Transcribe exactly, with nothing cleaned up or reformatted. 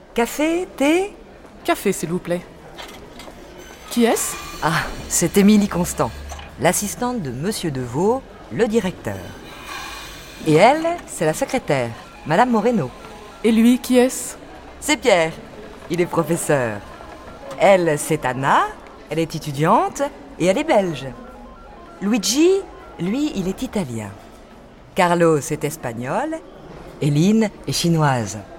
Café, thé? Café, s'il vous plaît. Qui est-ce? Ah, c'est Émilie Constant, l'assistante de Monsieur Deveau, le directeur. Et elle, c'est la secrétaire, Madame Moreno. Et lui, qui est-ce? C'est Pierre, il est professeur. Elle, c'est Anna, elle est étudiante et elle est belge. Luigi, lui, il est italien. Carlos est espagnol et Lynn est chinoise.